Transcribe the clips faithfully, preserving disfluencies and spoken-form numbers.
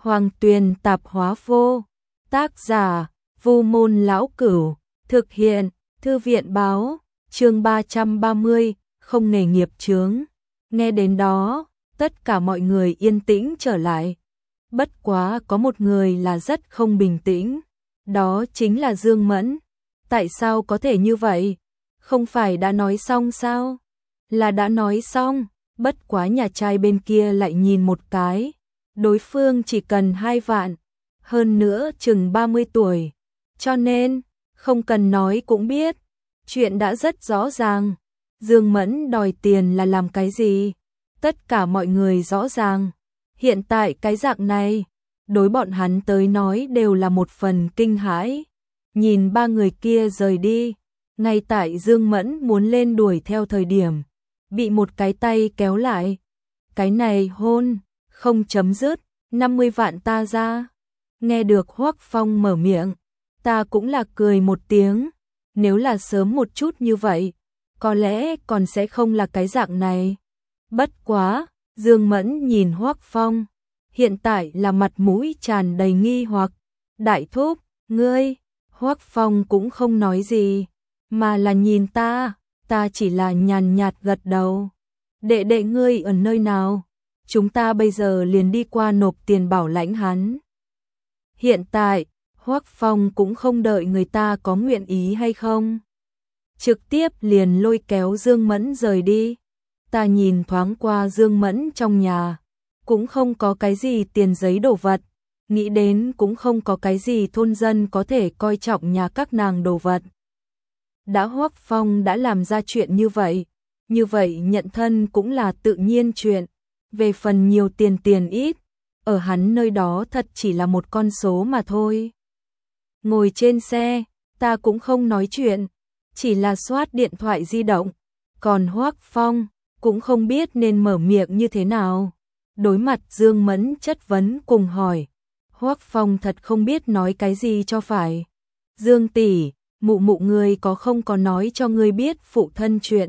Hoàng Tuyền Tạp Hóa Vô. Tác giả: Vu Môn Lão Cửu. Thực hiện: Thư viện báo. Chương ba trăm ba mươi, không nghề nghiệp chướng. Nghe đến đó, tất cả mọi người yên tĩnh trở lại. Bất quá có một người là rất không bình tĩnh, đó chính là Dương Mẫn. Tại sao có thể như vậy? Không phải đã nói xong sao? Là đã nói xong, bất quá nhà trai bên kia lại nhìn một cái. Đối phương chỉ cần hai vạn, hơn nữa chừng ba mươi tuổi. Cho nên, không cần nói cũng biết, chuyện đã rất rõ ràng. Dương Mẫn đòi tiền là làm cái gì? Tất cả mọi người rõ ràng. Hiện tại cái dạng này, đối bọn hắn tới nói đều là một phần kinh hãi. Nhìn ba người kia rời đi, ngay tại Dương Mẫn muốn lên đuổi theo thời điểm, bị một cái tay kéo lại. Cái này hôn, không chấm dứt, năm mươi vạn ta ra. Nghe được Hoắc Phong mở miệng, ta cũng là cười một tiếng. Nếu là sớm một chút như vậy, có lẽ còn sẽ không là cái dạng này. Bất quá, Dương Mẫn nhìn Hoắc Phong, hiện tại là mặt mũi tràn đầy nghi hoặc. Đại thúc, ngươi? Hoắc Phong cũng không nói gì, mà là nhìn ta, ta chỉ là nhàn nhạt gật đầu. Đệ đệ ngươi ở nơi nào? Chúng ta bây giờ liền đi qua nộp tiền bảo lãnh hắn. Hiện tại, Hoắc Phong cũng không đợi người ta có nguyện ý hay không, trực tiếp liền lôi kéo Dương Mẫn rời đi. Ta nhìn thoáng qua Dương Mẫn trong nhà, cũng không có cái gì tiền giấy đồ vật, nghĩ đến cũng không có cái gì thôn dân có thể coi trọng nhà các nàng đồ vật. Đã Hoắc Phong đã làm ra chuyện như vậy, như vậy nhận thân cũng là tự nhiên chuyện. Về phần nhiều tiền tiền ít, ở hắn nơi đó thật chỉ là một con số mà thôi. Ngồi trên xe, ta cũng không nói chuyện, chỉ là soát điện thoại di động. Còn Hoắc Phong cũng không biết nên mở miệng như thế nào. Đối mặt Dương Mẫn chất vấn cùng hỏi, Hoắc Phong thật không biết nói cái gì cho phải. Dương tỷ, mụ mụ ngươi có không có nói cho ngươi biết phụ thân chuyện?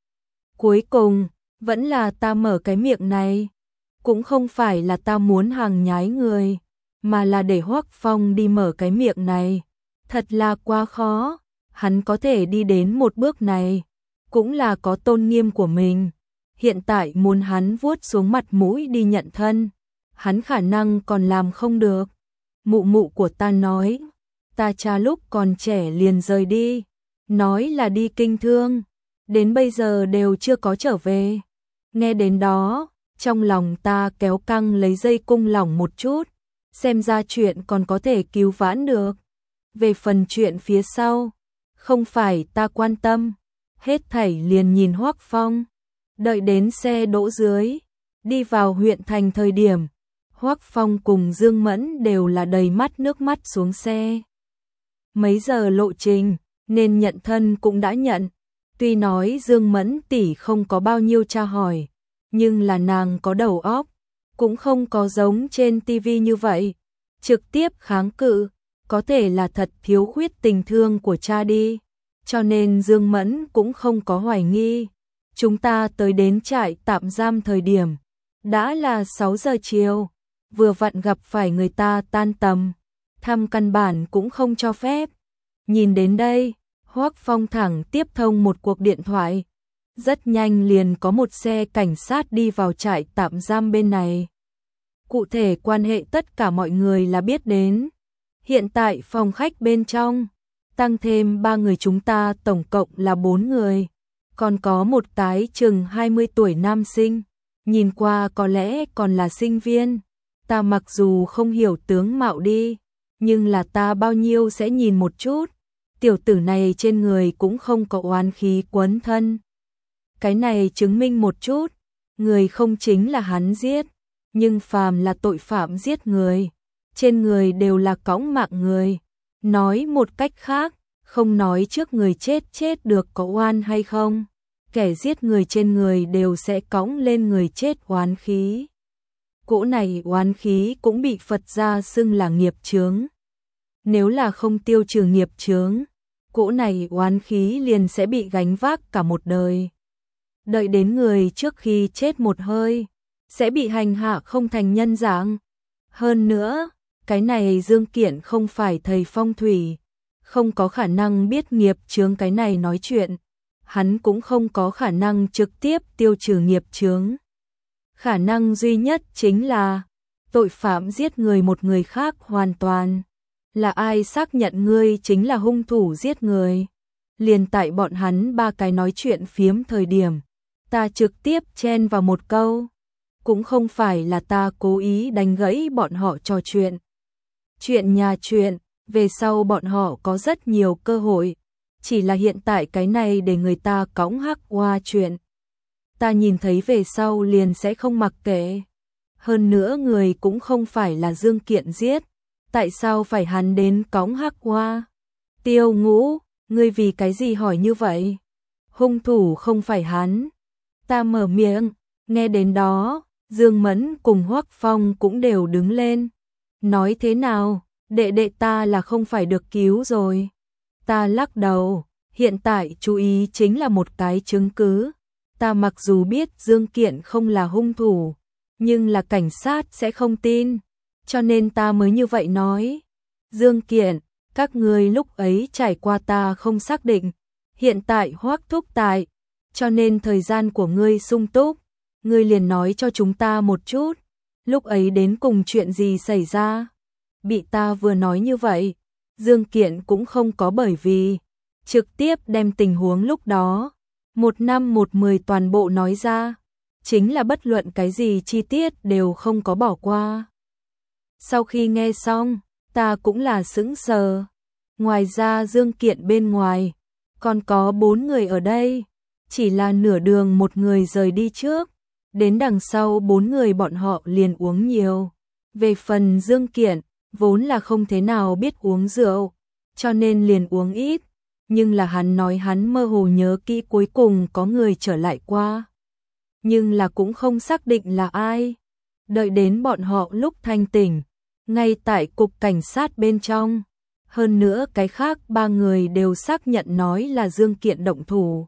Cuối cùng, vẫn là ta mở cái miệng này. Cũng không phải là ta muốn hàng nhái người, mà là để Hoắc Phong đi mở cái miệng này. Thật là quá khó, hắn có thể đi đến một bước này, cũng là có tôn nghiêm của mình. Hiện tại muốn hắn vuốt xuống mặt mũi đi nhận thân, hắn khả năng còn làm không được. Mụ mụ của ta nói, ta cha lúc còn trẻ liền rời đi, nói là đi kinh thương, đến bây giờ đều chưa có trở về. Nghe đến đó, trong lòng ta kéo căng lấy dây cung lỏng một chút, xem ra chuyện còn có thể cứu vãn được. Về phần chuyện phía sau, không phải ta quan tâm, hết thảy liền nhìn Hoắc Phong. Đợi đến xe đỗ dưới, đi vào huyện thành thời điểm, Hoắc Phong cùng Dương Mẫn đều là đầy mắt nước mắt xuống xe. Mấy giờ lộ trình, nên nhận thân cũng đã nhận. Tuy nói Dương Mẫn tỷ không có bao nhiêu tra hỏi, nhưng là nàng có đầu óc, cũng không có giống trên tivi như vậy, trực tiếp kháng cự, có thể là thật thiếu khuyết tình thương của cha đi. Cho nên Dương Mẫn cũng không có hoài nghi. Chúng ta tới đến trại tạm giam thời điểm, đã là sáu giờ chiều, vừa vặn gặp phải người ta tan tầm, thăm căn bản cũng không cho phép. Nhìn đến đây, Hoắc Phong thẳng tiếp thông một cuộc điện thoại. Rất nhanh liền có một xe cảnh sát đi vào trại tạm giam bên này. Cụ thể quan hệ tất cả mọi người là biết đến. Hiện tại phòng khách bên trong, tăng thêm ba người chúng ta tổng cộng là bốn người. Còn có một cái chừng hai mươi tuổi nam sinh, nhìn qua có lẽ còn là sinh viên. Ta mặc dù không hiểu tướng mạo đi, nhưng là ta bao nhiêu sẽ nhìn một chút. Tiểu tử này trên người cũng không có oán khí quấn thân. Cái này chứng minh một chút, người không chính là hắn giết, nhưng phàm là tội phạm giết người, trên người đều là cõng mạng người. Nói một cách khác, không nói trước người chết chết được có oan hay không, kẻ giết người trên người đều sẽ cõng lên người chết oán khí. Cỗ này oán khí cũng bị Phật gia xưng là nghiệp chướng. Nếu là không tiêu trừ nghiệp chướng, cỗ này oán khí liền sẽ bị gánh vác cả một đời. Đợi đến người trước khi chết một hơi, sẽ bị hành hạ không thành nhân dạng. Hơn nữa, cái này Dương Kiện không phải thầy phong thủy, không có khả năng biết nghiệp chướng cái này nói chuyện, hắn cũng không có khả năng trực tiếp tiêu trừ nghiệp chướng. Khả năng duy nhất chính là tội phạm giết người một người khác hoàn toàn. Là ai xác nhận ngươi chính là hung thủ giết người? Liền tại bọn hắn ba cái nói chuyện phiếm thời điểm, ta trực tiếp chen vào một câu. Cũng không phải là ta cố ý đánh gãy bọn họ trò chuyện. Chuyện nhà chuyện, về sau bọn họ có rất nhiều cơ hội. Chỉ là hiện tại cái này để người ta cõng hắc qua chuyện. Ta nhìn thấy về sau liền sẽ không mặc kệ. Hơn nữa người cũng không phải là Dương Kiện giết. Tại sao phải hắn đến cõng hắc hoa? Tiêu Ngũ, ngươi vì cái gì hỏi như vậy? Hung thủ không phải hắn. Ta mở miệng, nghe đến đó, Dương Mẫn cùng Hoắc Phong cũng đều đứng lên. Nói thế nào, đệ đệ ta là không phải được cứu rồi. Ta lắc đầu, hiện tại chú ý chính là một cái chứng cứ. Ta mặc dù biết Dương Kiện không là hung thủ, nhưng là cảnh sát sẽ không tin. Cho nên ta mới như vậy nói. Dương Kiện, các ngươi lúc ấy trải qua ta không xác định. Hiện tại Hoắc thúc tại, cho nên thời gian của ngươi sung túc. Ngươi liền nói cho chúng ta một chút. Lúc ấy đến cùng chuyện gì xảy ra? Bị ta vừa nói như vậy, Dương Kiện cũng không có bởi vì trực tiếp đem tình huống lúc đó một năm một mười toàn bộ nói ra, chính là bất luận cái gì chi tiết đều không có bỏ qua. Sau khi nghe xong, ta cũng là sững sờ. Ngoài ra Dương Kiện bên ngoài, còn có bốn người ở đây, chỉ là nửa đường một người rời đi trước, đến đằng sau bốn người bọn họ liền uống nhiều. Về phần Dương Kiện, vốn là không thế nào biết uống rượu, cho nên liền uống ít, nhưng là hắn nói hắn mơ hồ nhớ kỹ cuối cùng có người trở lại qua. Nhưng là cũng không xác định là ai. Đợi đến bọn họ lúc thanh tỉnh, ngay tại cục cảnh sát bên trong. Hơn nữa cái khác ba người đều xác nhận nói là Dương Kiện động thủ.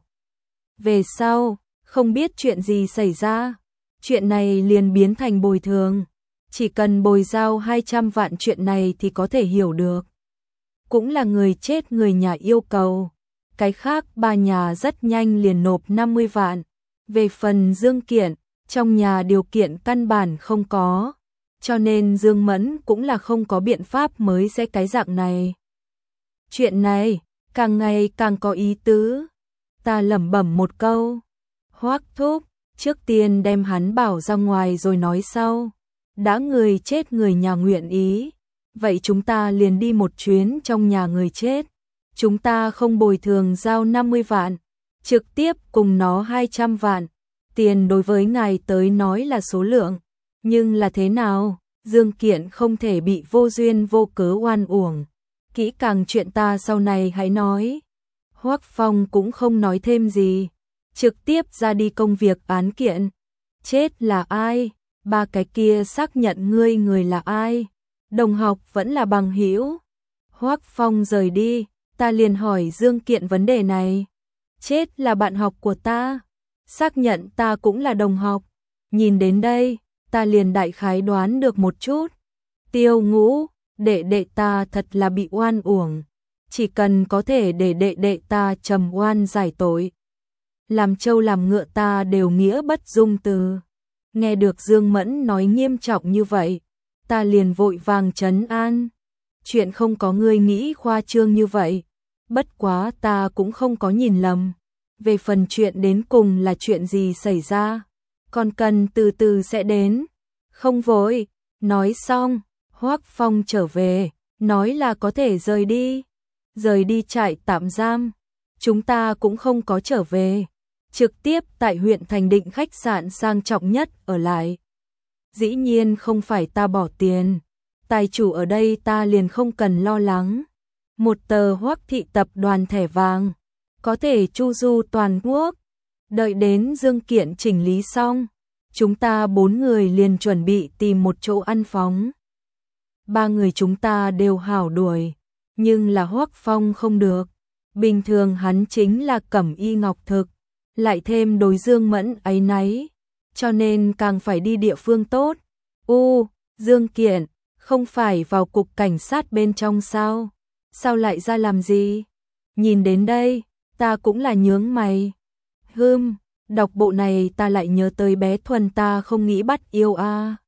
Về sau, không biết chuyện gì xảy ra, chuyện này liền biến thành bồi thường. Chỉ cần bồi giao hai trăm vạn chuyện này thì có thể hiểu được. Cũng là người chết người nhà yêu cầu. Cái khác ba nhà rất nhanh liền nộp năm mươi vạn. Về phần Dương Kiện, trong nhà điều kiện căn bản không có. Cho nên Dương Mẫn cũng là không có biện pháp mới sẽ cái dạng này. Chuyện này, càng ngày càng có ý tứ. Ta lẩm bẩm một câu. Hoắc thúc, trước tiên đem hắn bảo ra ngoài rồi nói sau. Đã người chết người nhà nguyện ý, vậy chúng ta liền đi một chuyến trong nhà người chết. Chúng ta không bồi thường giao năm mươi vạn, trực tiếp cùng nó hai trăm vạn. Tiền đối với ngài tới nói là số lượng, nhưng là thế nào, Dương Kiện không thể bị vô duyên vô cớ oan uổng. Kỹ càng chuyện ta sau này hãy nói. Hoắc Phong cũng không nói thêm gì, trực tiếp ra đi công việc án kiện. Chết là ai? Ba cái kia xác nhận ngươi người là ai? Đồng học vẫn là bằng hữu. Hoắc Phong rời đi, ta liền hỏi Dương Kiện vấn đề này. Chết là bạn học của ta. Xác nhận ta cũng là đồng học. Nhìn đến đây, ta liền đại khái đoán được một chút. Tiêu Ngũ, đệ đệ ta thật là bị oan uổng. Chỉ cần có thể để đệ đệ ta trầm oan giải tội. Làm trâu làm ngựa ta đều nghĩa bất dung từ. Nghe được Dương Mẫn nói nghiêm trọng như vậy, ta liền vội vàng trấn an. Chuyện không có ngươi nghĩ khoa trương như vậy. Bất quá ta cũng không có nhìn lầm. Về phần chuyện đến cùng là chuyện gì xảy ra, còn cần từ từ sẽ đến. Không vội, nói xong, Hoắc Phong trở về, nói là có thể rời đi. Rời đi trại tạm giam, chúng ta cũng không có trở về. Trực tiếp tại huyện Thành Định khách sạn sang trọng nhất ở lại. Dĩ nhiên không phải ta bỏ tiền, tài chủ ở đây ta liền không cần lo lắng. Một tờ Hoắc thị tập đoàn thẻ vàng, có thể chu du toàn quốc. Đợi đến Dương Kiện chỉnh lý xong, chúng ta bốn người liền chuẩn bị tìm một chỗ ăn phóng. Ba người chúng ta đều hảo đuổi, nhưng là Hoắc Phong không được. Bình thường hắn chính là cẩm y ngọc thực, lại thêm đối Dương Mẫn áy náy, cho nên càng phải đi địa phương tốt. U, Dương Kiện, Không phải vào cục cảnh sát bên trong sao? Sao lại ra làm gì? Nhìn đến đây, ta cũng là nhướng mày. Hừm, đọc bộ này ta lại nhớ tới bé Thuần ta không nghĩ bắt yêu a. À.